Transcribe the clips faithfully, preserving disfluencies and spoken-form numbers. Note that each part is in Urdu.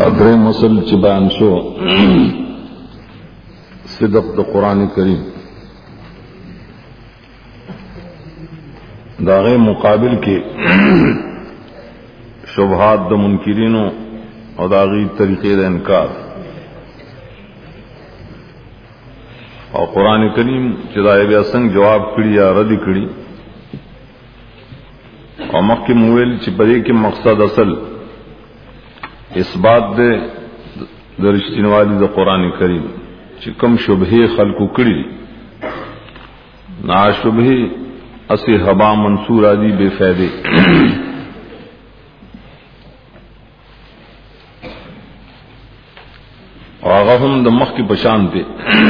درې مسل چې بیان شو صدق د قران کریم داغه مقابل کې شبهات د منکرینو او داغي طریقې د انکار او قران کریم چې دا بیا څنګه جواب کړی یا رد کړی او مخکې مویل چې په دې کې مقصد اصل اثبات دے در رښتینوالي د قران کریم چې کوم شبهه خلقو کړی نا شبهه اسی هوا منصور ادي بے فائدې او هغه هم د مخ کې بشان دي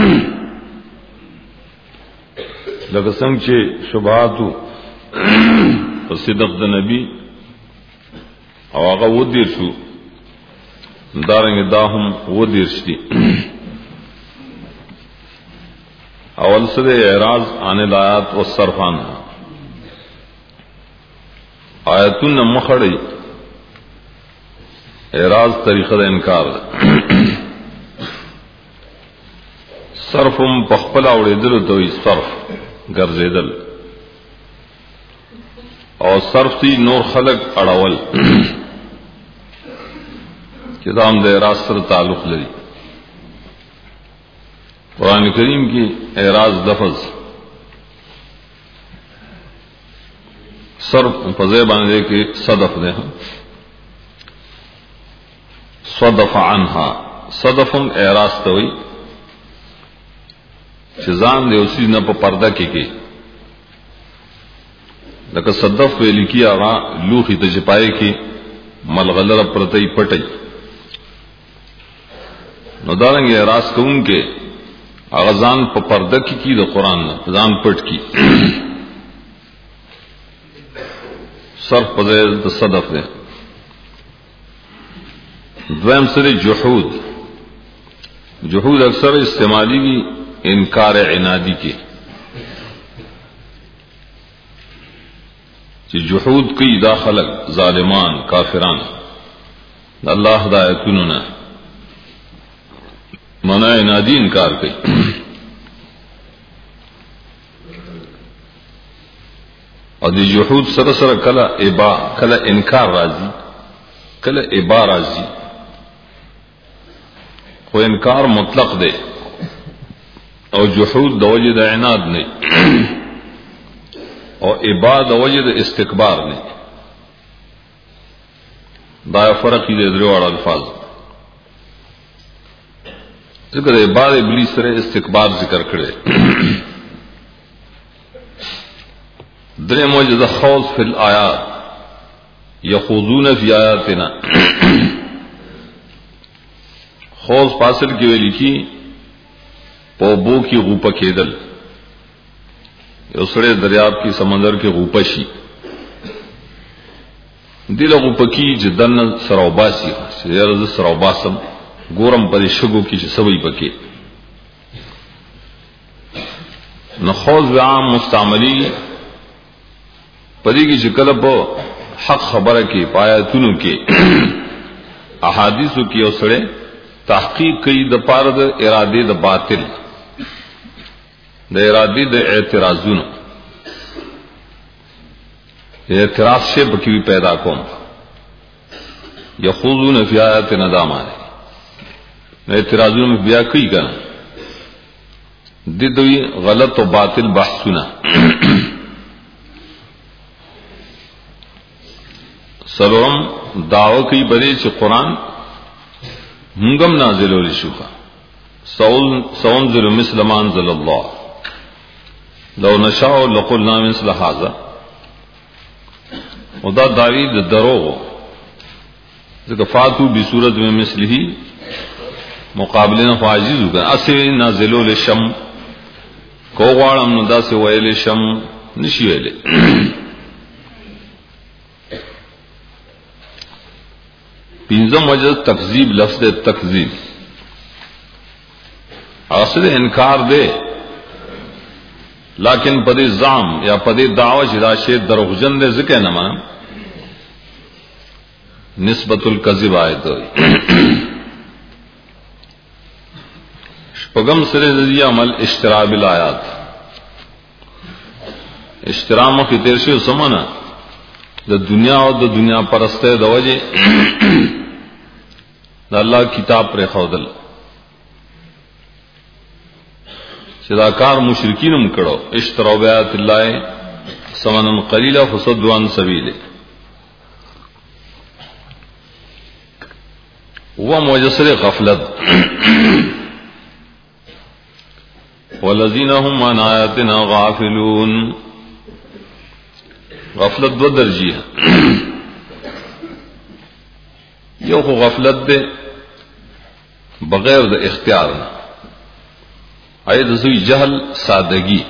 لکه څنګه چې شبهاتو په صدق د نبی او هغه ودی شو دارنګ دا هم ودی شتي اول سره اعراض عن الایات والصرف عنها آیتون مخړی اعراض طریقه د انکار صرفم پخپل اوریدل دوی صرف ګرځیدل او صرف تی نور خلق اړول چې دا هم د اعراض سره تعلق لري قرآن کریم کی اعراض لفظ صرف فضے باندھے کے صدف دے صدف عنها صدف اعراض توئی چزان دے اسی نہ پا پردہ کی کی لکہ صدف وی لکی آغا لوخی تجپائے کی ملغلر پرتئی پٹئی نو دارنگی اعراض کون کے اغزان پا پردہ کی کی دا قرآن نا زان پٹ کی صرف پزیر دا صدف دے دویم سر جحود جحود اکثر استعمالی بھی انکار عنادی کے چی جحود کی دا خلق ظالمان کافران اللہ ہدایتوننا منا عنادی انکار کی اور دی جحود سر سر کلا ابا کلا انکار راضی کلا ابا راضی خو انکار مطلق دے او جحود دا وجد عناد نہیں اور ابا دا وجد استکبار نہیں دا فرق ہی دے دریوار الفاظ ذکر ابا دے ابلیس سر استکبار ذکر کرے درے موجد خوض فی الآیات یخوضون فی آیاتنا خوض فاصل کی ویلی کی پوبو کی غوپا کیدل اسڑے دریاب کی سمندر کے غوپا شی دل غوپا کی جدن سروباسی سرز سروباسم گورم پر شگو کی سبئی پکے نخوض عام مستعملی پدی کی شکل پو حق خبر کی پایتونو کی احادیثو کی اسڑے تحقیق کی د پار د ارادے د باطل د ارادے د اعتراضونو اعتراض سے بکی پیدا کوم یخوضون فی آیات ندامہ اعتراضونو میں بیا کئی کنا ددوی غلط و باطل بحثنا سلورم دعوی کی بڑے چ قرآن منگم نازل ولی شوخا سونزل مثل ما انزل اللہ لو نشاء لقلنا مثل هذا ودا دعوی د دروغ ذکر فاتو بصورت میں مثل ہی مقابلنا فاجز ہوگا اسی نازل ولی شم کو غوارم ندا سے ویل شم نشی ویلے پینزم وجہ تکذیب لفظ تکذیب اصل انکار دے لیکن پدی زام یا پدی دعوی چدا شے دروغجن دے ذکر نہ مان نسبت الکذب آیت شپغم سره دی عمل اشترا بالآیات اشترا مخ تیر شو سمنا د دنیا او د دنیا پرسته د وجه د الله کتاب پر خودل صدا کار مشرکین هم کړو اشترا بیات الله ثمنا قلیلا فصدوا عن سبیله وہ مجسر غفلت والذین هم عن آیاتنا غافلون غفلت دو درجی ہے یو خو غفلت دے بغیر د اختیار نہ آئے دسوی جہل سادگی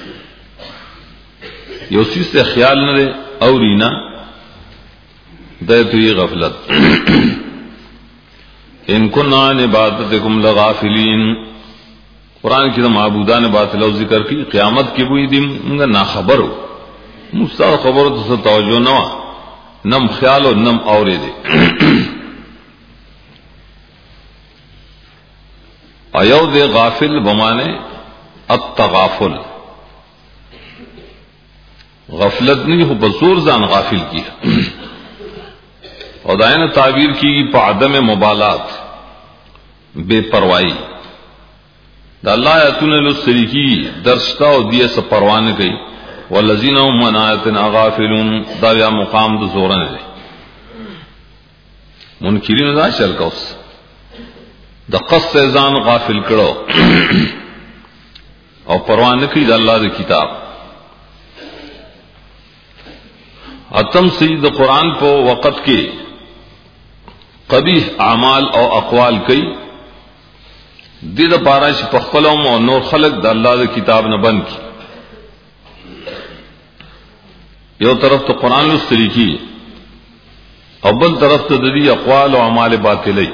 یو چیز سے خیال نہ دے اوری نہ دے تو یہ غفلت ان کننا عن عبادتکم لغافلین قرآن کی معبودان باطل او ذکر کی قیامت کی بوئی دی منگا نا خبر ہو مستاد خبر تو سے توجہ نہ نم خیال و نم اورے دے ایو دے غافل بمانے التغافل غفلت نہیں ہو بزور زان غافل کی اور دائن تعبیر کی پا عدم مبالات بے پروائی دا اللہ آیتون لسری کی درشتا و دیئے سا پروانے گئی والذین هم عن آیاتنا غافلون دا یا مقام دا زورن دے منکرین دا شرکا اس دا قصد ازان غافل کرو اور پروانے کی دا اللہ دا کتاب اتم سید قرآن پو وقت کے قبیح اعمال او اقوال کئی دید پارش پخپلوم اور نور خلق دا اللہ دا کتاب نہ بن کی یو طرف تو قرآن لستری کی اول طرف تو ددی اقوال و اعمال باطلی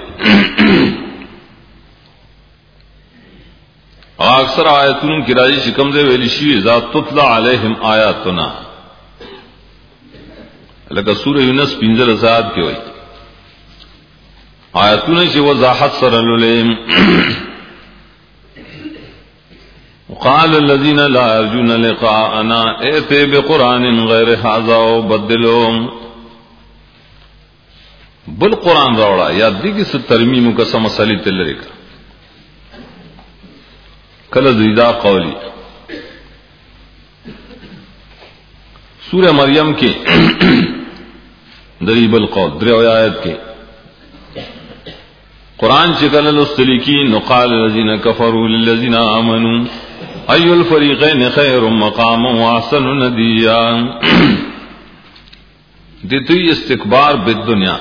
اکثر آیتون کی راجی شکم دے ویلی شیوی ذات تطلع علیہم آیاتنا لکہ سورہ یونس پینزل ازاد کی ہوئی آیتون سے وضاحت سر للیم وقال الذين لا يرجون لقاءنا ائت بقرآن غیر هذا وبدلهم بل قرآن روڑا یا دیگی سے ترمیم کا سمسلی تلری کا کل زیدہ قولی سورہ مریم کے دریب القول دریو آیت کے قرآن چکل الستلیکین نقال الذین کفروا للذین آمنوا ای الفریقین خیر مقاما واحسن ندیا دیتوی استکبار بالدنیا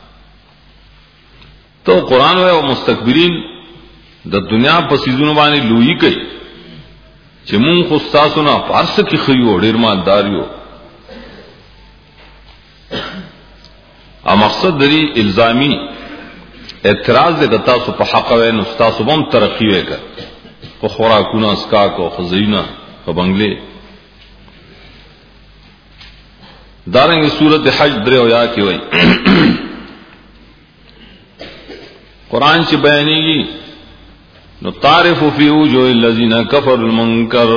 تو قرآن و مستکبرین دا دنیا پسیزون بانی لوئی کئی چی مون خستاسونا پارس کی خیو دیر مالداریو ا مقصد دری الزامی اعتراض دے گتا سو پا حق وے نستا سو بم ترقی وے کر کو خوراکونا اسکا کو خزینا کو بنگلے دارنگ صورت حج درے ہویا کی وئی قرآن چی بیانی گی نو تعرف فی وجوہ الذین کفروا المنکر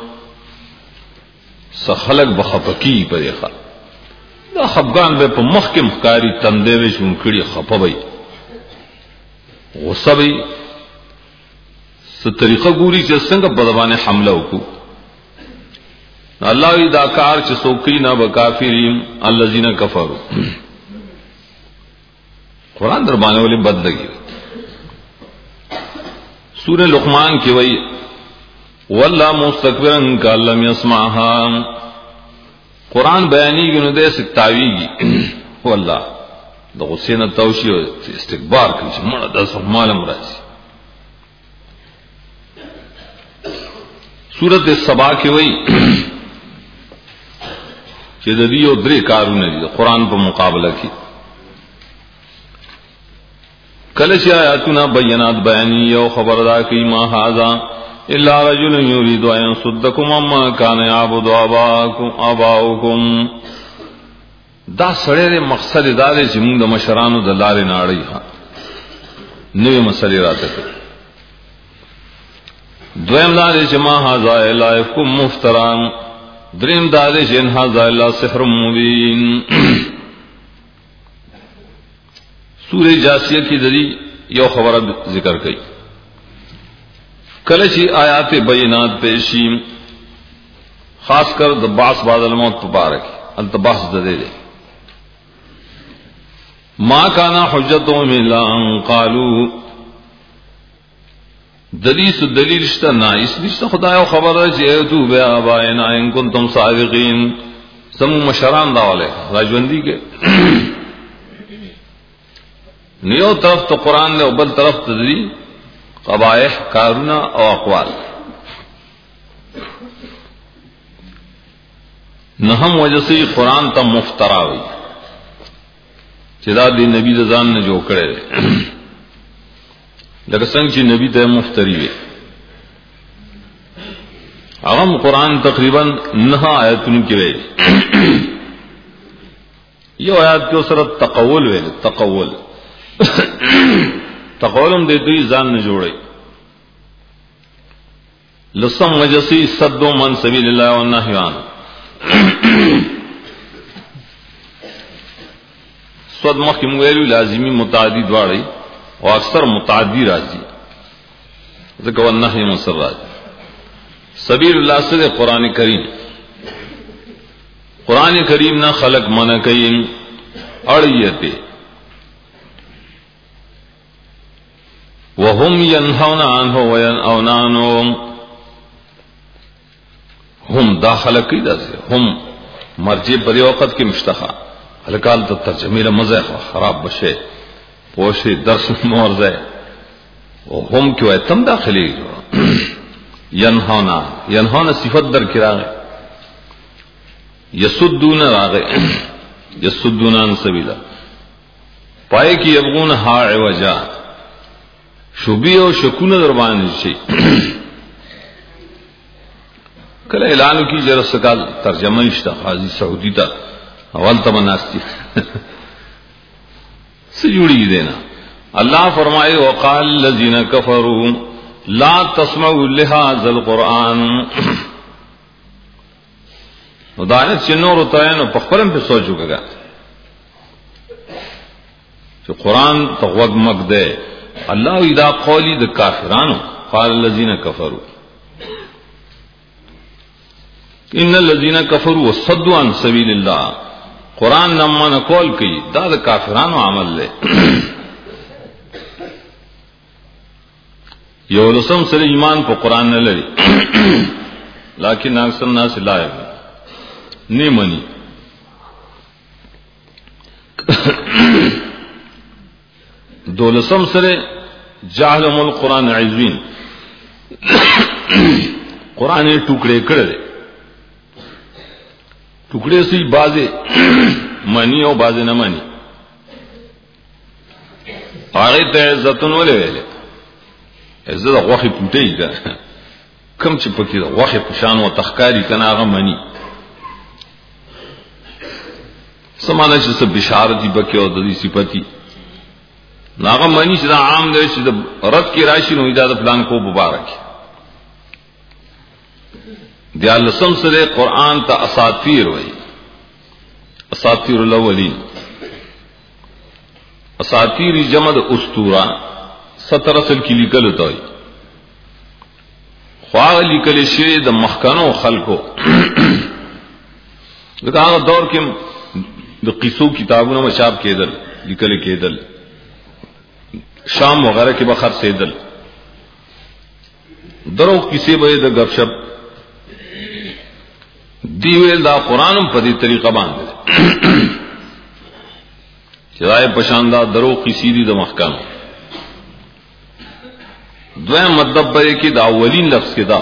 سخلق بخفکی پر یخا دا خفگان بے پا مخ کے مخکاری تندے بے شنکڑی خفا بئی غصہ بئی ست طریقہ گوری چی سنگا بدبان حملہ کو اللہ وی دا کار چی سوکینا بکافرین الذین کفروا قرآن دربانے والے بد لگی سورہ لقمان کی وئی واللہ مستکبرن کا لم یسمعها قرآن بیانی گی نو دے ستاوی گی واللہ دا غصین توشی و استکبار کیچ مڑا دا سمالم راجی سورت سبا کی وئی چی دا دیو درے کارو نجی قرآن پا مقابلہ کی کلش آیاتنا بینات بیانی یو خبردار کی ما حاضا الا رجل یرید ان صدکم اما کان یعبد آباؤکم دا سړی مقصد دا دی چې موږ د مشرانو د لارې ناړی ها نوې مسلې راته کوي. دویم دا دی چې ما هذا الا افکم مفتران. دریم دا دی چې ان هذا الا سحر مبین. سورہ جاسیہ کی دری یو خبر ذکر کئی. کله چې آیات بینات پیشی خاص کر د باس بعد الموت مبارک التباس دے دے ما کانا حجتهم الا ان قالوا دلیس دلیل شتا نائس نشتا خدایو خبر ہے چې ایتو بیا ابائنا ان کنتم صادقین. سمو مشران داولے راجوندی کے نیو طرف تو قرآن نے بل طرف تدری قبائح کارونا او اقوال. نہم وجہ سے قرآن تا مفترا ہوئی چدا دی نبی رضان نے جو کرے لکه څنګه چې نبی ته مفتری وي. هغه قرآن تقریبا نه آیاتونه کې وي. یو آیات کې سره تقول ویل تقول تقولم دې دوی ځان نه جوړي. لسم مجسی صدو من سبیل الله والنهی عن صد مخکې ویلو لازمی متعدی دواړي او اکثر متعدی راځي ځکه والنهی مسر راځي. سبیل الله سره قران کریم قران کریم نه خلق منع کوي اړیته وهم ينهون عنه وينأون عنه. هم داخل کی داسه هم مرجع په وخت کې مشتخه هلکال ته ترجمه له مزه خراب بشه پوشه درس مورځه او هم کې وای تم داخلي ينهونا ينهونا صفت در کراغه يسدون راغه يسدون عن سبيلا پای کې يبغون ها عوجا شوبی او شکونه در باندې شي. کله اعلان کی جرس کال ترجمه نشته قاضی سعودی تا اول تمناستی سجوڑی دینا. اللہ فرمائے وقال الذين كفروا لا تسمعوا لهذا القرآن. ودایت شنور ہوتا ہے نو پخپلم پہ سوچو گا جو قرآن تغوگ مگ دے اللہ اذا قولی د کافرانو قال الذين كفروا ان الذين كفروا وصدوا عن سبيل الله. قرآن نمان قول کی دا د کافرانو عمل لے. یو لسم سره ایمان په قرآن نه لري لیکن اکثر الناس لا نه مني. دولسم سره جاهلم القرآن عزوین قرآن یې ټوکړې کړل ټوکړې سي بازه منی او بازه نه منی. هغه ته عزتون ولې ویلې عزت غوخي پټې ده کم چې پکې غوخي پشان او تخکاری کنه هغه منی. سمانه چې څه بشارت دی بکې او د دې صفتی ناغه منی چې دا عام دی چې د رد کې راشي نو اجازه پلان کو مبارک دی. لسم سره قرآن ته اساطیر وای اساطیر الاولین. اساطیر جمع د اسطوره ستر اصل کې لیکل وتاي خو لیکل شي د مخکنو خلکو دغه دور کې د قصو کتابونو مشاب کېدل لیکل کېدل شام وغیرہ کې به خرڅېدل درو کیسې به د غب شپ دی ویل دا قرآن په دې طریقه باندې چې راي پشاندا درو کیسې دي د مخکنو. دویم مطلب به کې دا اولین لفظ کې دا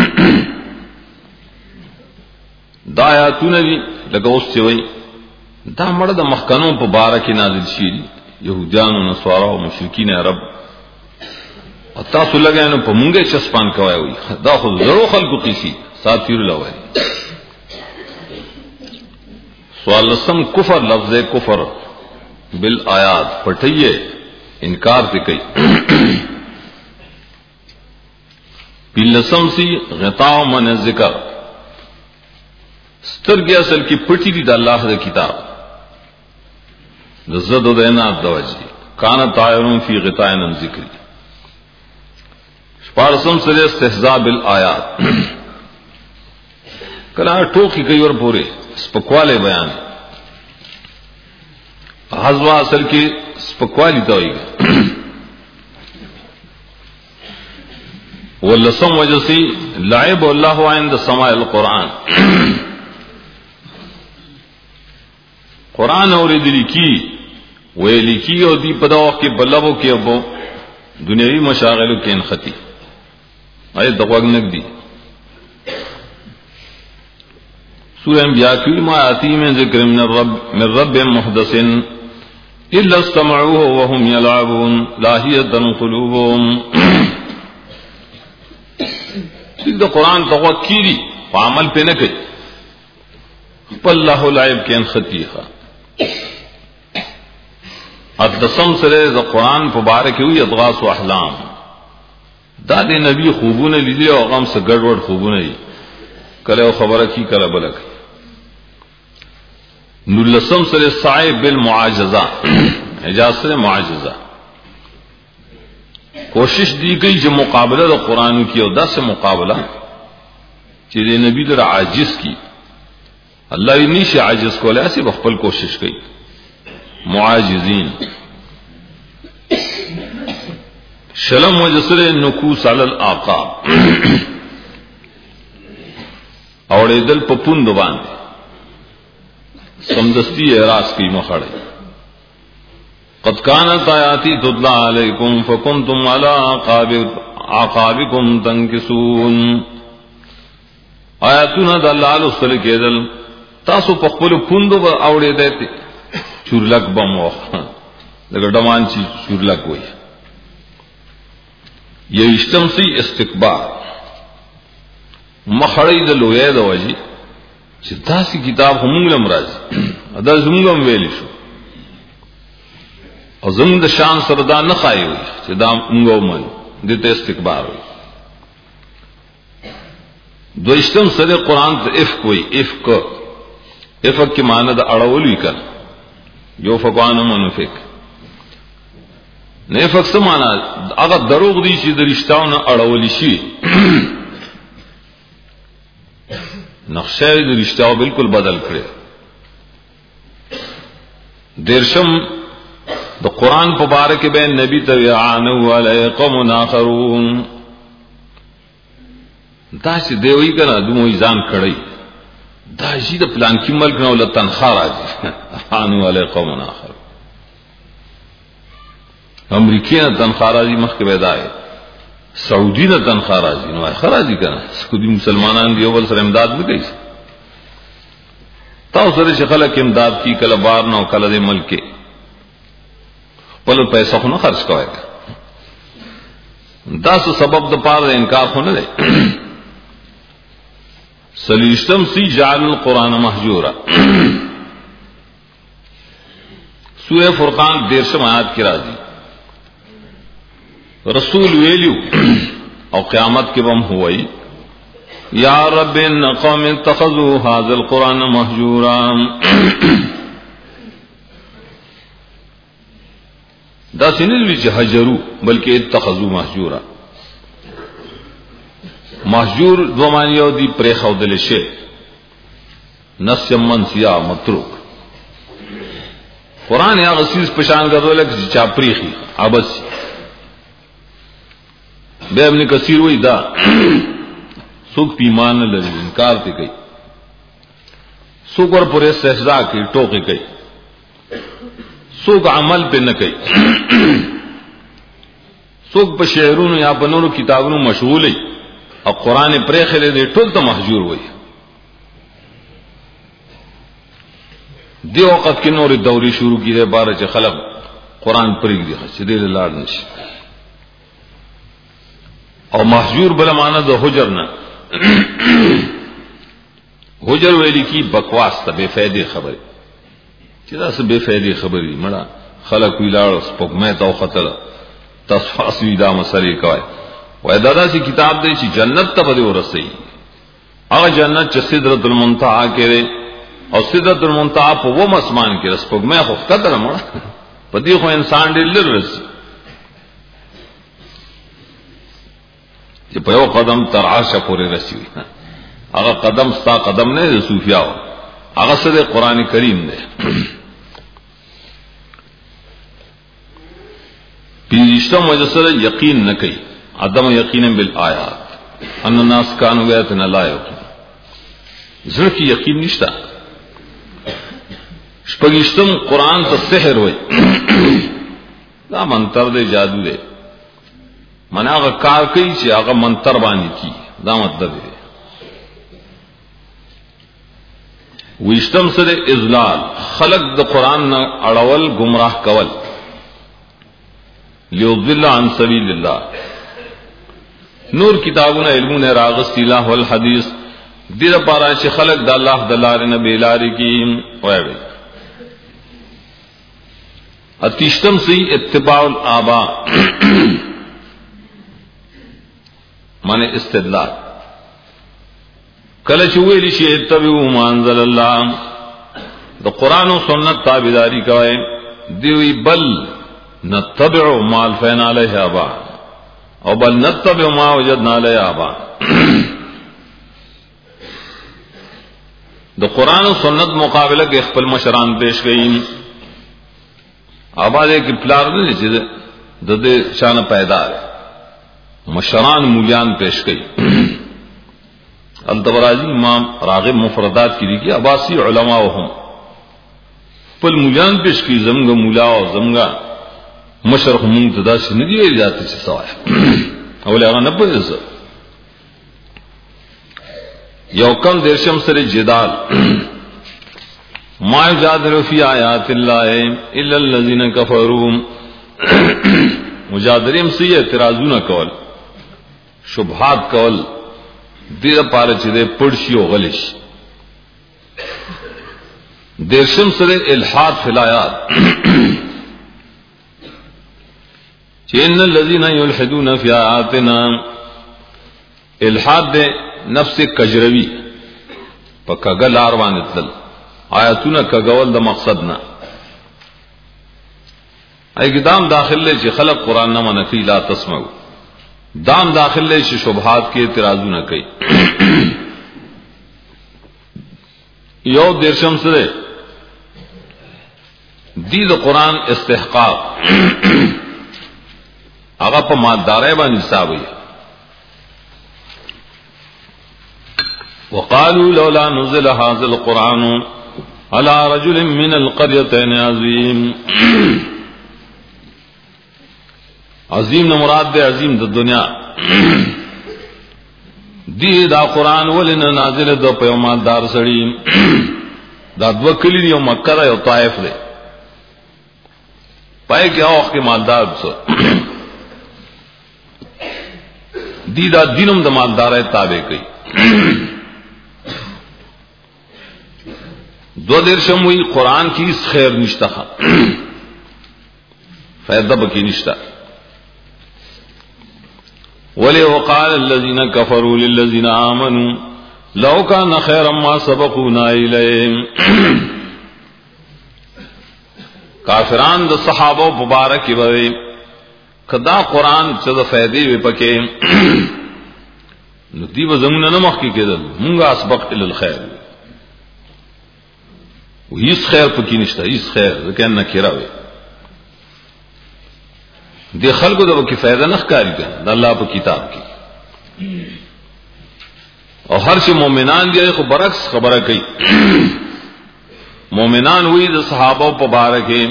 دا آیاتونه دي لکه اوس چې وایي دا مړه د مخکنو په باره کې نازل شي يهوديان او نصارا او مشرکین عرب او تاسو لګاینو په مونږه چسپان کوي وي دا خو زرو خلقو قصي ساتیر لوي. سوالسم کفر لفظ کفر بالآیات پٹھئیے انکار تے کئی پیلسم سی غطاء من ذکر سترگی اصل کی پٹی دی دا اللہ دا کتاب زد و دینات دوجی کانا طائرون فی غطاء من ذکری شپارسم سر استحضاء بالآیات کلا ٹوکی کئی اور پورے سپکوالے بیان حضوہ اصل کی سپکوالی توئی گا واللسم وجسی لعب اللہ عند سماع القرآن قرآن اور دلی کی وہ لکھی اور دی پداؤ کے بلبوں کے ابو دنیاوی مشاغلوں کے انخطی آئے دقوق نک دی سورہ انبیاء کی ما آتی من ذکر من الرب من رب محدث الا استمعوه وهم يلعبون لاهیتا قلوبهم دا قرآن توقع کی دی عمل پہ نہ کئی اللہ لعب کے انخطی خواہ ادسم سرے دا قرآن پبارک ہوئی اضغاث و احلام دا دے نبی خوبون لیلے اور غم سے گڑوڑ خوبون لی کلے و خبر کی کلے بلک نلسم سرے سائے بالمعاجزہ اجاز سرے معاجزہ کوشش دی گئی جو مقابلہ دا قرآن کی اور دا سے مقابلہ چیزے نبی در عاجز کی اللہ نیش عاجز کو لے ایسی بخبل کوشش کی معاجزین شلم و جسر نکوس علی الآقاب اوڑے دل پپون دبان سمدستی اعراض کی مخڑے قد كانت آیاتی تتلی علیکم فکنتم علی عقابکم تنکسون آیاتنا دا اللہ علیہ السلام کے دل تاسو پخپلو پندو با اوڑے دیتے چورلک بم وقت لگا ڈمان چی چورلک ہوئی یہ اشتم سی استقبار مخڑی دا لویا دا وجی چی تاسی کتاب ہمونگلم راجی ادا زمونگلم ویلی شو اور زمون دا شان سردا نخائی ہوئی چی دا مونگو من دیتا استقبار ہوئی دو اشتم سر قرآن تا افق ہوئی افق افق کی معنی دا اڑولوی کر یو فقوان منفق نیفق سمانا اگر دروغ دی چی در اشتاؤنا اڑولی شی نقشہ در اشتاؤ بالکل بدل کرے دیرشم دا قرآن پبارک بین نبی تبعانو علی قوم آخرون دا چی دیوئی کنا دموئی زان کڑی دا جی دا پلان کی ملک نو لتنخار آجی آنو علی قوم آخر امریکی نا تنخار آجی مخ کے بیدائے سعودی نا تنخار آجی نو آخر آجی کنا سکو دی مسلمانان دی اول سر امداد بھی گئی تاو سر شخلق امداد کی کل بار نو کل دے ملک کے پلو پیسہ خونا خرچ کوئے گا دا سو سبب دا پار دے انکار خونا دے سلیشتم سی جعل القرآن محجورا سورہ فرقان دیرشم آیات کی راضی رسول ویلیو اور قیامت کے بم ہوئی یا رب ان قوم اتخذوا هذا القرآن محجورا دا سنلوی چی حجرو بلکہ اتخذوا محجورا محجور دو معنیو دی پریخو دلشے نسیم منسیا متروک قرآن یا غسیز پشان کردو لک چا پریخی عبس بے ابن کثیر وی دا سوک پیمان لگی انکار تے گئی سوک ور پورے سہزا کی ٹوکی گئی سوک عمل پہ نہ گئی سوک پہ شعرون یا پنورو کتابوں مشغول ہے اور قرآن پریخلے دے ٹول تو محجور ہوئی دی وقت کی نور دوری شروع کی دے بارہ چے خلق قرآن پریگ دی خچ دے لاڑ نش اور محجور بلا معنی دو حجر نہ حجر ویلی کی بکواس تا بے فائدے خبر چې دا څه بے فائدې خبرې مړه خلک ویلاړ سپوږمۍ ته خطر تصفاصی دا مسلې کوي وای دا داسې کتاب دی چې جنت ته به ورسي هغه جنت چې سدرۃ المنتهى کې او سدرۃ المنتهى په و مسمان کې سپوږمۍ خو خطر مړه په دې خو انسان ډېر لرس چې په یو قدم تر عرش پورې رسي هغه قدم ستا قدم نه د صوفیاو هغه سره قران کریم دی پیشتو مجسر یقین نہ کئی عدم یقین بالآیات ان الناس کانوا بیاتنا لا یقین زړه کې یقین نشتا شپږشتم قران ته سحر وای دا منتر دی جادو دی مناغه کار کوي چې هغه منتر باندې کی دا مطلب دی وشتم سره اذلال خلق د قران نه اړول گمراه کول لیضل عن سبیل الله نور کتابونه علمونه راغستی الله والحدیث دې لپاره چې خلق د الله د لارې نه بیلاری کی وایي اتیشتم سی اتباع الآباء معنی استدلال کله چې ویل شي اتبعوا ما انزل الله د قران او سنت تابعداري کوي دی بل نتبع ما الفینا علیه آبا او بل نتبع ما وجدنا علیه آبا د قران او سنت مقابله کې خپل مشران پیش کړي آبا دې کې پلار نه چې د دې شان پیدا مشران مولیان پیش کړي الدبرازی امام راغب مفردات کی لکھی عباسی علماء هم پل مولیان پیش کی زمگا مولا او زمگا مشرق منتدا سے ندی ویل جاتے سے سوائے اولی اغا نبوز یو کم درشم سر جدال ما یجادل فی آیات اللہ الا الذین کفروا مجادلیم سی اعتراضون کول شبہات کول دیر پارا چی دے پڑشی و غلش دیرشم سرے الحاد فی الآیات چی ان الذین یلحدون فی آیاتنا الحاد دے نفس کجروی پا کگل آروان اتلل آیاتونا کگول دا مقصد نا ایک دام داخل لے چی خلق قرآن نما نکی لا تسمعو دام داخل لے چی شبہات کے اعتراضو نہ کئی یو دیرشم سرے دید قرآن استحقاق آغا پا ماددارے با نصابی وقالوا لولا نزل هذا القرآن على رجل من القريتين عظيم عظیم نہ مراد دے عظیم د دنیا دی دا قرآن ولنا نازل دو پیغمبر دار سړی دا دو کلی دی مکه دا یو طائف دی پای کې اوخ کې مالدار څو دی دا دینم د مالدارای تابع کوي دو دیر شموی قرآن کی اس خیر نشتا فائدہ بکی نشتا ولی وقال الذین کفروا للذین آمنوا لو کان خیرا ما سبقونا الیہم کافران د صحابہ مبارک وی کدا قرآن چد فائدې وی پکې نو دی وزمونه نه مخ کې کېدل مونږه اسبق ال الخير و هیڅ خیر پکې نشته هیڅ خیر ځکه نه کېراوي دی خلکو د کې فائدہ نه ښکاری کړه د الله په کتاب کې او هر چې مؤمنان دی خو برعکس خبره کوي مؤمنان وی د صحابه په باره کې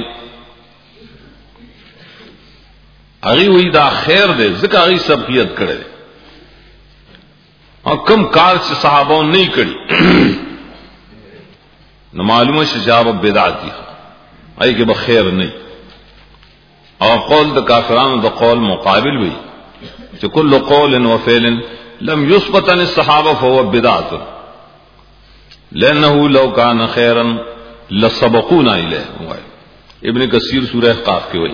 هغه وی دا خیر دی ځکه هغه سبقیت کړي او کم کار چې صحابه نه کړي نو معلومه شجاب بدعت دي اي کې به خیر نه او قول د کافرانو د قول مقابل وی چې کل قول و فعل لم يثبت عن الصحابه فهو بدعت لانه لو كان خيرا لسبقونا الیہ. ابن کثیر سورہ قاف کے وئی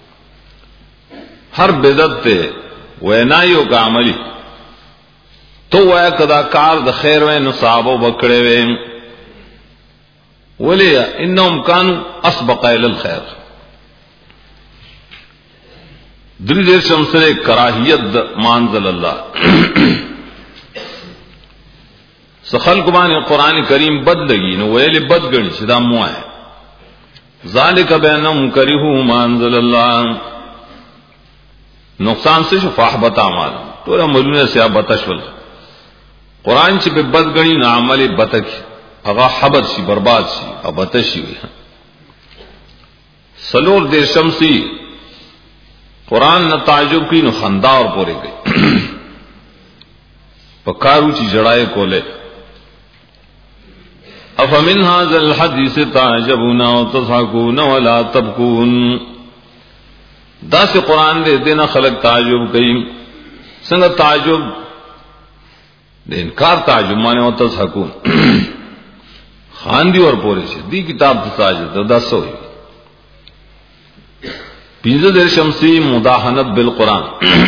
ہر بدعت تے وینایو کا عملی تو وہ کدا کار د خیر و نصابو بکڑے وے ولی انهم كانوا اسبق الى الخير. دری دیر شمسر کراہیت مانزل اللہ سخل کبان قرآن کریم بد لگی نو ویلی بد گنی شدا موا ہے ذالک بینہم کرہو مانزل اللہ نقصان سے فاحبت اعمال تو عملون سے بتشول قرآن چ پہ بد گنی نہ عمل بتک اغا حبت سی برباد سی ابتشی ہوئی سلور دیر شمسی قرآن نہ تعجب کی نو خندا اور پورے گئی پکارو چی جڑائے کولے افمن هذا الحديث تعجبون وتضحكون ولا تبكون. دا سے قرآن دے دینا خلق تعجب کئی سنگ تعجب دے انکار تعجب مانے وتضحكون خاندی اور پورے سے دی کتاب تعجب دا سو پینزہ دیر شمسی مداحنت بالقرآن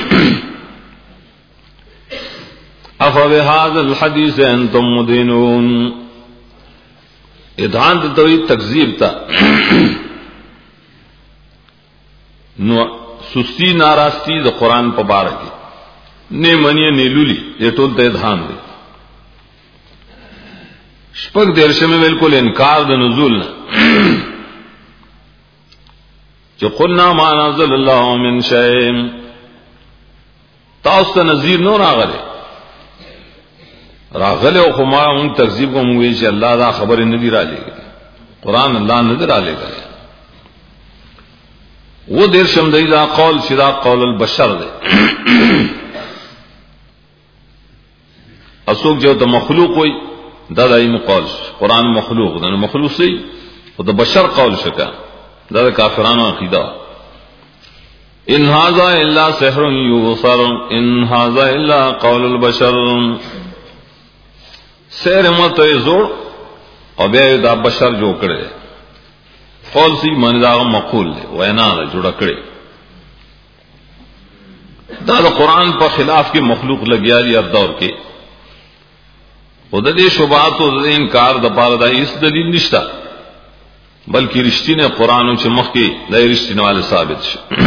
افبهذا الحديث انتم مدینون ادھان توی تکذیب تا نو سستی ناراستی دا قرآن پا بارکی نے منی نیلولی یہ ٹول تا ادھان دی شپک دیرشے میں بالکل انکار دا نزول نا جو قلنا ما نزل اللہ من شیم تاؤستا نظیر نو راغلے راغلے و خما ان تکذیب کو موئی چی اللہ دا خبر ندی را لے گئے قرآن اللہ ندی را لے گئے وہ دیر شمدئی دا قول شدا قول البشر دے اسوک جو تا مخلوق ہوئی دا دائی قول قرآن مخلوق دا مخلوق سی وہ دا بشر قول شکا دا دا کافران و عقیدہ ان هذا الا سحر یوصر ان هذا الا قول البشر سیر مت زور اور بے دا بشر جو کرے قول سی من دا مقول ہے وینا جوڑا کرے دا, دا قرآن پر خلاف کے مخلوق لگیا دی اب دور کے دے شبہات و دے انکار دا پار دا اس دلیل نشتا بلکہ رشتی نے قرآن و چمخ کے دے رشتی والے ثابت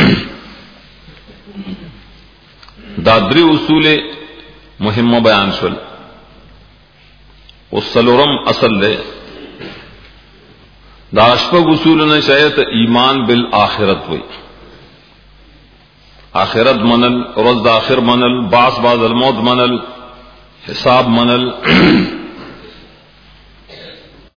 دادری اصول مہم بیان شل سلورم اصل دے داشپگ اصول نے شاید ایمان بالآخرت ہوئی آخرت منل روز آخر منل باس باز الموت منل حساب منل